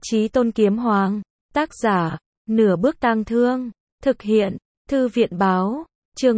Chí Tôn Kiếm Hoàng, tác giả, Nửa Bước Tang Thương, thực hiện, Thư viện báo, chương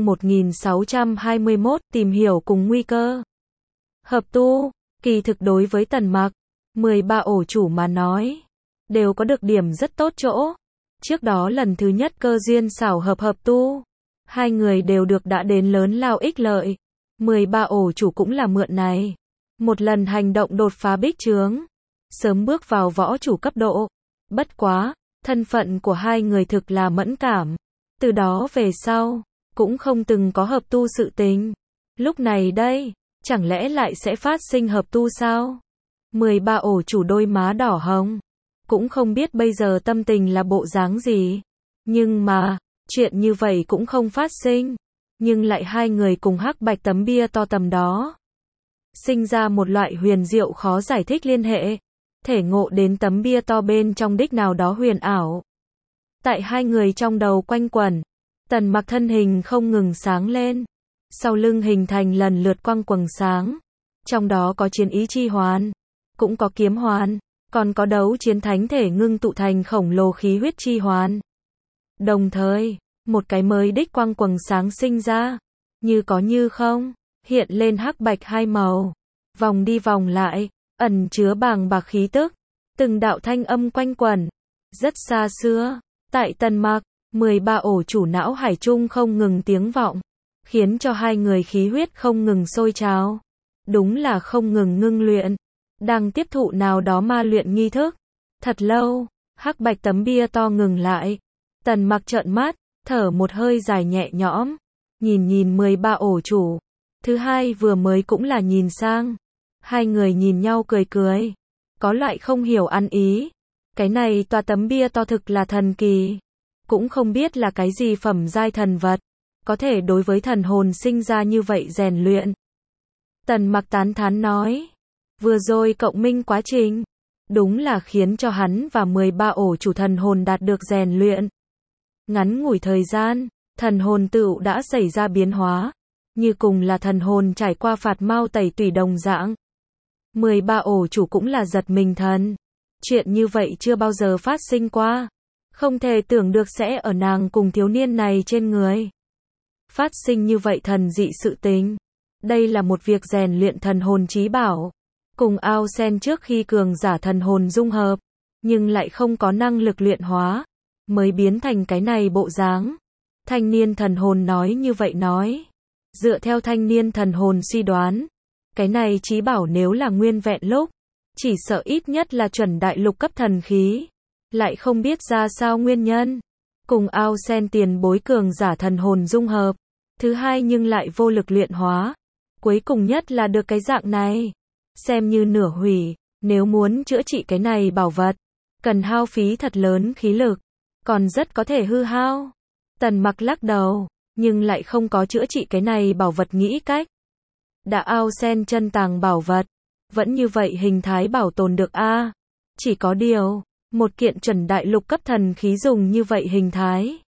1621, tìm hiểu cùng nguy cơ. Hợp tu, kỳ thực đối với Tần Mặc, 13 ổ chủ mà nói, đều có được điểm rất tốt chỗ. Trước đó lần thứ nhất cơ duyên xảo hợp tu, hai người đều được đã đến lớn lao ích lợi. 13 ổ chủ cũng là mượn này, một lần hành động đột phá bích chướng, sớm bước vào võ chủ cấp độ. Bất quá, thân phận của hai người thực là mẫn cảm, từ đó về sau, cũng không từng có hợp tu sự tình. Lúc này đây, chẳng lẽ lại sẽ phát sinh hợp tu sao? 13 ổ chủ đôi má đỏ hồng, cũng không biết bây giờ tâm tình là bộ dáng gì. Nhưng mà, chuyện như vậy cũng không phát sinh, nhưng lại hai người cùng hắc bạch tấm bia to tầm đó. Sinh ra một loại huyền diệu khó giải thích liên hệ, thể ngộ đến tấm bia to bên trong đích nào đó huyền ảo. Tại hai người trong đầu quanh quẩn, Tần Mặc thân hình không ngừng sáng lên, sau lưng hình thành lần lượt quang quầng sáng, trong đó có chiến ý chi hoàn, cũng có kiếm hoàn, còn có đấu chiến thánh thể ngưng tụ thành khổng lồ khí huyết chi hoàn. Đồng thời, một cái mới đích quang quầng sáng sinh ra, như có như không, hiện lên hắc bạch hai màu, vòng đi vòng lại, ẩn chứa bàng bạc khí tức, từng đạo thanh âm quanh quẩn, rất xa xưa, tại Tần Mặc, 13 ổ chủ não hải trung không ngừng tiếng vọng, khiến cho hai người khí huyết không ngừng sôi trào, đúng là không ngừng ngưng luyện, đang tiếp thụ nào đó ma luyện nghi thức. Thật lâu, hắc bạch tấm bia to ngừng lại, Tần Mặc trợn mắt, thở một hơi dài nhẹ nhõm, nhìn 13 ổ chủ, thứ hai vừa mới cũng là nhìn sang. Hai người nhìn nhau cười cười, có loại không hiểu ăn ý. Cái này tòa tấm bia to thực là thần kỳ, cũng không biết là cái gì phẩm giai thần vật, có thể đối với thần hồn sinh ra như vậy rèn luyện. Tần Mặc tán thán nói, vừa rồi cộng minh quá trình, đúng là khiến cho hắn và 13 ổ chủ thần hồn đạt được rèn luyện. Ngắn ngủi thời gian, thần hồn tựu đã xảy ra biến hóa, như cùng là thần hồn trải qua phạt mao tẩy tủy đồng dạng. 13 ổ chủ cũng là giật mình thần. Chuyện như vậy chưa bao giờ phát sinh qua. Không thể tưởng được sẽ ở nàng cùng thiếu niên này trên người phát sinh như vậy thần dị sự tình. Đây là một việc rèn luyện thần hồn chí bảo. Cùng ao sen trước khi cường giả thần hồn dung hợp, nhưng lại không có năng lực luyện hóa, mới biến thành cái này bộ dáng. Thanh niên thần hồn nói như vậy nói. Dựa theo thanh niên thần hồn suy đoán, cái này chí bảo nếu là nguyên vẹn lúc, chỉ sợ ít nhất là chuẩn đại lục cấp thần khí, lại không biết ra sao nguyên nhân. Cùng ao sen tiền bối cường giả thần hồn dung hợp, thứ hai nhưng lại vô lực luyện hóa, cuối cùng nhất là được cái dạng này, xem như nửa hủy. Nếu muốn chữa trị cái này bảo vật, cần hao phí thật lớn khí lực, còn rất có thể hư hao. Tần Mặc lắc đầu, nhưng lại không có chữa trị cái này bảo vật nghĩ cách. Đã ao sen chân tàng bảo vật, vẫn như vậy hình thái bảo tồn được a. Chỉ có điều, một kiện chuẩn đại lục cấp thần khí dùng như vậy hình thái,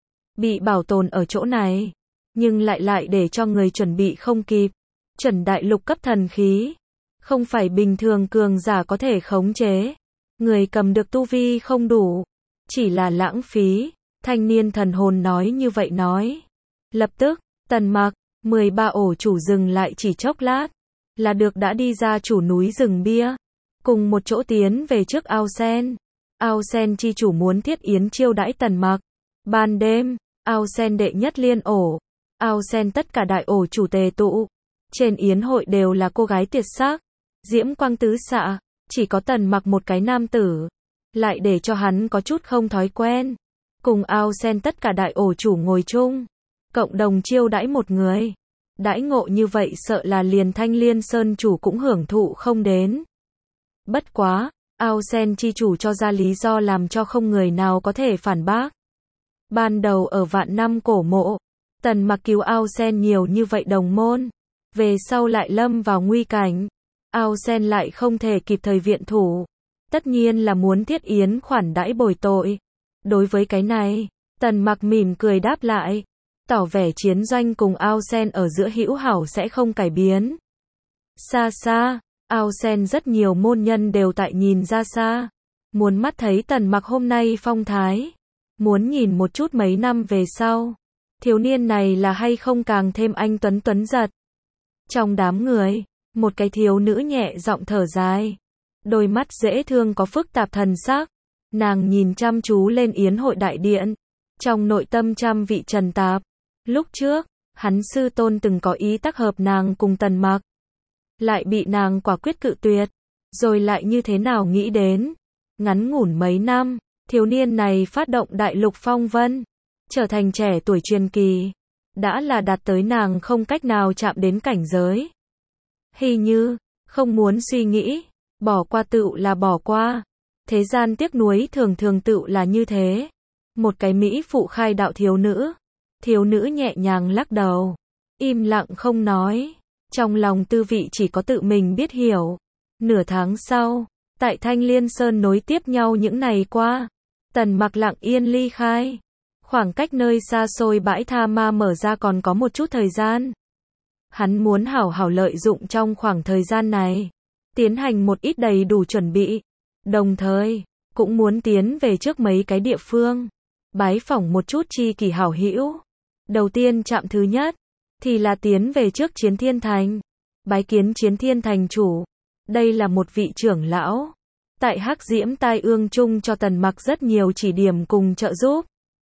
bị bảo tồn ở chỗ này, nhưng lại để cho người chuẩn bị không kịp. Chuẩn đại lục cấp thần khí, không phải bình thường cường giả có thể khống chế. Người cầm được tu vi không đủ, chỉ là lãng phí. Thanh niên thần hồn nói như vậy nói. Lập tức, Tần Mặc, 13 ổ chủ dừng lại chỉ chốc lát, là được đã đi ra chủ núi rừng bia, cùng một chỗ tiến về trước ao sen. Ao sen chi chủ muốn thiết yến chiêu đãi Tần Mặc. Ban đêm, ao sen đệ nhất liên ổ, ao sen tất cả đại ổ chủ tề tụ. Trên yến hội đều là cô gái tuyệt sắc, diễm quang tứ xạ, chỉ có Tần Mặc một cái nam tử, lại để cho hắn có chút không thói quen. Cùng ao sen tất cả đại ổ chủ ngồi chung, cộng đồng chiêu đãi một người. Đãi ngộ như vậy sợ là liền Thanh Liên Sơn chủ cũng hưởng thụ không đến. Bất quá, ao sen chi chủ cho ra lý do làm cho không người nào có thể phản bác. Ban đầu ở vạn năm cổ mộ, Tần Mặc cứu ao sen nhiều như vậy đồng môn, về sau lại lâm vào nguy cảnh, ao sen lại không thể kịp thời viện thủ, tất nhiên là muốn thiết yến khoản đãi bồi tội. Đối với cái này, Tần Mặc mỉm cười đáp lại, tỏ vẻ chiến doanh cùng ao sen ở giữa hữu hảo sẽ không cải biến. Xa xa, ao sen rất nhiều môn nhân đều tại nhìn ra xa. muốn mắt thấy Tần Mặc hôm nay phong thái, muốn nhìn một chút mấy năm về sau, thiếu niên này là hay không càng thêm anh tuấn tuấn giật. Trong đám người, một cái thiếu nữ nhẹ giọng thở dài, đôi mắt dễ thương có phức tạp thần sắc, nàng nhìn chăm chú lên yến hội đại điện, trong nội tâm trăm vị trần tạp. Lúc trước, hắn sư tôn từng có ý tác hợp nàng cùng Tần Mặc, lại bị nàng quả quyết cự tuyệt, rồi lại như thế nào nghĩ đến, ngắn ngủn mấy năm, thiếu niên này phát động đại lục phong vân, trở thành trẻ tuổi truyền kỳ, đã là đạt tới nàng không cách nào chạm đến cảnh giới. Hình như, không muốn suy nghĩ, bỏ qua tựu là bỏ qua. Thế gian tiếc nuối thường thường tựu là như thế. Một cái mỹ phụ khai đạo thiếu nữ nhẹ nhàng lắc đầu, im lặng không nói, trong lòng tư vị chỉ có tự mình biết hiểu. Nửa tháng sau, tại Thanh Liên Sơn nối tiếp nhau những ngày qua, Tần Mặc lặng yên ly khai. Khoảng cách nơi xa xôi bãi Tha Ma mở ra còn có một chút thời gian. Hắn muốn hảo hảo lợi dụng trong khoảng thời gian này, tiến hành một ít đầy đủ chuẩn bị, đồng thời, cũng muốn tiến về trước mấy cái địa phương, bái phỏng một chút tri kỷ hảo hữu. Đầu tiên chạm thứ nhất, thì là tiến về trước Chiến Thiên Thành, bái kiến Chiến Thiên Thành chủ. Đây là một vị trưởng lão, tại Hắc Diễm Tai Ương chung cho Tần Mặc rất nhiều chỉ điểm cùng trợ giúp.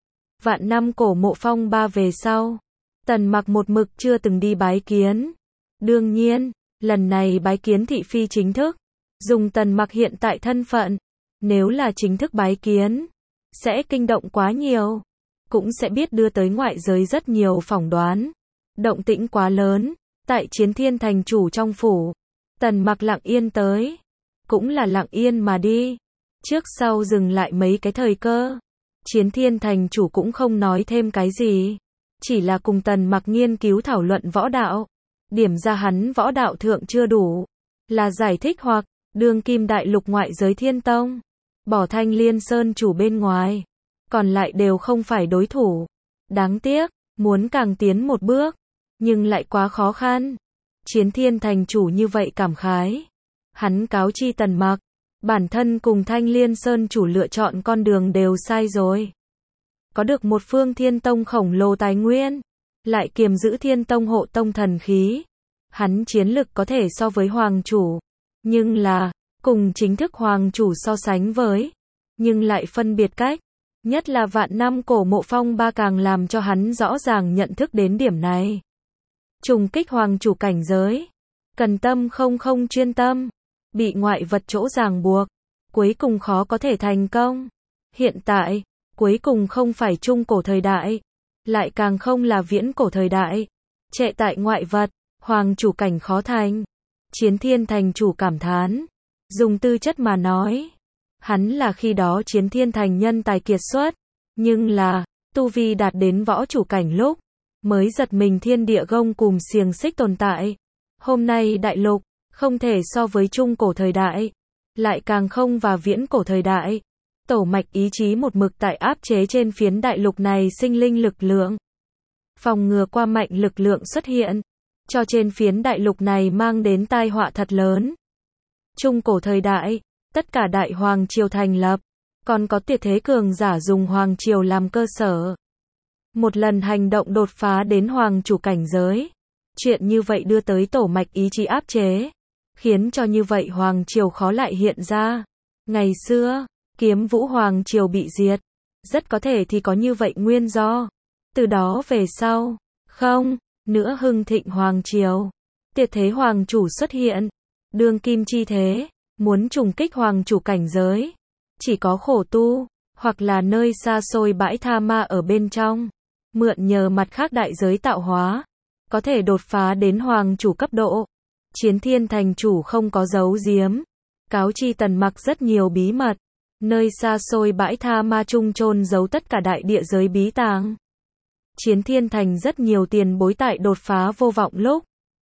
Vạn năm cổ mộ phong ba về sau, Tần Mặc một mực chưa từng đi bái kiến. Đương nhiên, lần này bái kiến thị phi chính thức, dùng Tần Mặc hiện tại thân phận, nếu là chính thức bái kiến, sẽ kinh động quá nhiều, cũng sẽ biết đưa tới ngoại giới rất nhiều phỏng đoán. Động tĩnh quá lớn, tại Chiến Thiên Thành chủ trong phủ, Tần Mặc lặng yên tới, cũng là lặng yên mà đi, trước sau dừng lại mấy cái thời cơ. Chiến Thiên Thành chủ cũng không nói thêm cái gì, chỉ là cùng Tần Mặc nghiên cứu thảo luận võ đạo, điểm ra hắn võ đạo thượng chưa đủ, là giải thích hoặc đương kim đại lục ngoại giới Thiên Tông, bỏ Thanh Liên Sơn chủ bên ngoài, còn lại đều không phải đối thủ. Đáng tiếc, muốn càng tiến một bước, nhưng lại quá khó khăn. Chiến Thiên Thành chủ như vậy cảm khái, hắn cáo chi Tần Mặc, bản thân cùng Thanh Liên Sơn chủ lựa chọn con đường đều sai rồi. Có được một phương Thiên Tông khổng lồ tài nguyên, lại kiềm giữ Thiên Tông hộ tông thần khí, hắn chiến lực có thể so với hoàng chủ, nhưng là, cùng chính thức hoàng chủ so sánh với, nhưng lại phân biệt cách. Nhất là vạn năm cổ mộ phong ba càng làm cho hắn rõ ràng nhận thức đến điểm này. Trùng kích hoàng chủ cảnh giới, cần tâm không chuyên tâm, bị ngoại vật chỗ ràng buộc, cuối cùng khó có thể thành công. Hiện tại, cuối cùng không phải trung cổ thời đại, lại càng không là viễn cổ thời đại. Trệ tại ngoại vật, hoàng chủ cảnh khó thành. Chiến Thiên Thành chủ cảm thán, dùng tư chất mà nói, hắn là khi đó Chiến Thiên Thành nhân tài kiệt xuất, nhưng là, tu vi đạt đến võ chủ cảnh lúc, mới giật mình thiên địa gông cùm xiềng xích tồn tại. Hôm nay đại lục, không thể so với trung cổ thời đại, lại càng không và viễn cổ thời đại. Tổ mạch ý chí một mực tại áp chế trên phiến đại lục này sinh linh lực lượng. Phòng ngừa qua mạnh lực lượng xuất hiện, cho trên phiến đại lục này mang đến tai họa thật lớn. Trung cổ thời đại, tất cả đại hoàng triều thành lập, còn có tuyệt thế cường giả dùng hoàng triều làm cơ sở. Một lần hành động đột phá đến hoàng chủ cảnh giới. Chuyện như vậy đưa tới tổ mạch ý chí áp chế, khiến cho như vậy hoàng triều khó lại hiện ra. Ngày xưa, Kiếm Vũ hoàng triều bị diệt, rất có thể thì có như vậy nguyên do. Từ đó về sau, không nữa hưng thịnh hoàng triều, tuyệt thế hoàng chủ xuất hiện, đương kim chi thế, muốn trùng kích hoàng chủ cảnh giới, chỉ có khổ tu, hoặc là nơi xa xôi bãi Tha Ma ở bên trong, mượn nhờ mặt khác đại giới tạo hóa, có thể đột phá đến hoàng chủ cấp độ. Chiến Thiên Thành chủ không có giấu giếm, cáo chi Tần Mặc rất nhiều bí mật, nơi xa xôi bãi Tha Ma trung chôn giấu tất cả đại địa giới bí tàng. Chiến Thiên Thành rất nhiều tiền bối tại đột phá vô vọng lúc,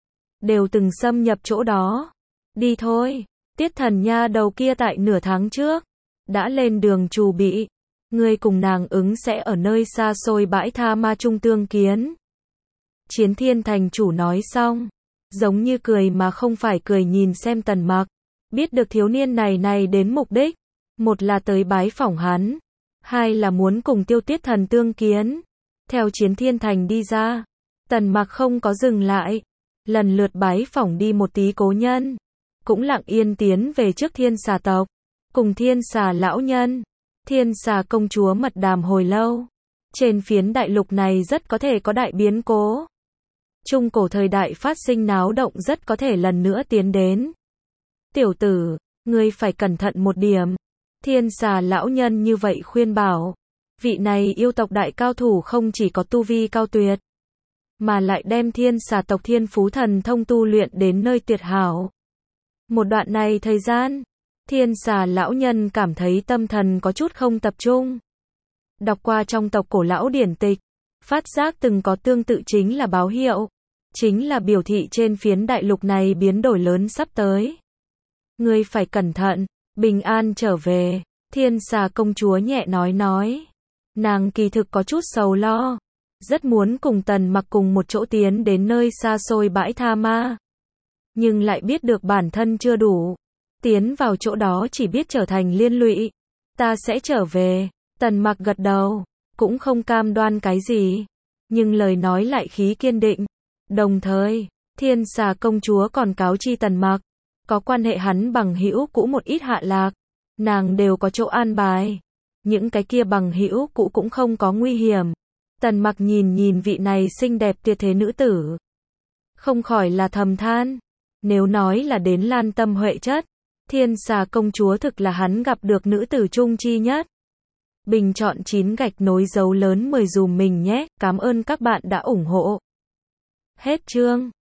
đều từng xâm nhập chỗ đó. Đi thôi, Tiết Thần nha đầu kia tại nửa tháng trước, đã lên đường trù bị, ngươi cùng nàng ứng sẽ ở nơi xa xôi bãi Tha Ma trung tương kiến. Chiến Thiên Thành chủ nói xong, giống như cười mà không phải cười nhìn xem Tần Mặc, biết được thiếu niên này đến mục đích, Một là tới bái phỏng hắn, hai là muốn cùng Tiêu Tuyết Thần tương kiến. Theo Chiến Thiên Thành đi ra, Tần Mặc không có dừng lại, lần lượt bái phỏng đi một tí cố nhân, cũng lặng yên tiến về trước Thiên Xà tộc, cùng Thiên Xà lão nhân, Thiên Xà công chúa mật đàm hồi lâu. Trên phiến đại lục này rất có thể có đại biến cố. Trung cổ thời đại phát sinh náo động rất có thể lần nữa tiến đến. Tiểu tử, ngươi phải cẩn thận một điểm. Thiên Xà lão nhân như vậy khuyên bảo. Vị này yêu tộc đại cao thủ không chỉ có tu vi cao tuyệt, mà lại đem Thiên Xà tộc thiên phú thần thông tu luyện đến nơi tuyệt hảo. Một đoạn này thời gian, Thiên Xà lão nhân cảm thấy tâm thần có chút không tập trung. Đọc qua trong tộc cổ lão điển tịch, phát giác từng có tương tự chính là báo hiệu, chính là biểu thị trên phiến đại lục này biến đổi lớn sắp tới. Ngươi phải cẩn thận, bình an trở về, Thiên Xà công chúa nhẹ nói. Nàng kỳ thực có chút sầu lo, rất muốn cùng Tần Mặc cùng một chỗ tiến đến nơi xa xôi bãi tha ma. Nhưng lại biết được bản thân chưa đủ, tiến vào chỗ đó chỉ biết trở thành liên lụy. Ta sẽ trở về, Tần Mặc gật đầu, cũng không cam đoan cái gì, nhưng lời nói lại khí kiên định. Đồng thời, Thiên Xà công chúa còn cáo chi Tần Mặc, có quan hệ hắn bằng hữu cũ một ít hạ lạc, nàng đều có chỗ an bài. Những cái kia bằng hữu cũ cũng không có nguy hiểm. Tần Mặc nhìn vị này xinh đẹp tuyệt thế nữ tử, không khỏi là thầm than. Nếu nói là đến lan tâm huệ chất, Thiên Xà công chúa thực là hắn gặp được nữ tử trung chi nhất. Bình chọn 9 gạch nối dấu lớn 10 dùm mình nhé. Cảm ơn các bạn đã ủng hộ. Hết chương.